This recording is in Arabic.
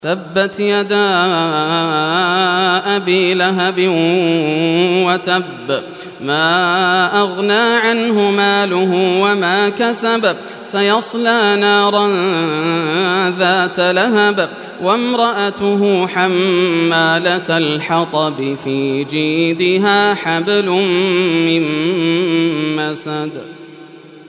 تبت يدا أبي لهب وتب ما أغنى عنه ماله وما كسب سيصلى نارا ذات لهب وامرأته حمالة الحطب في جيدها حبل من مسد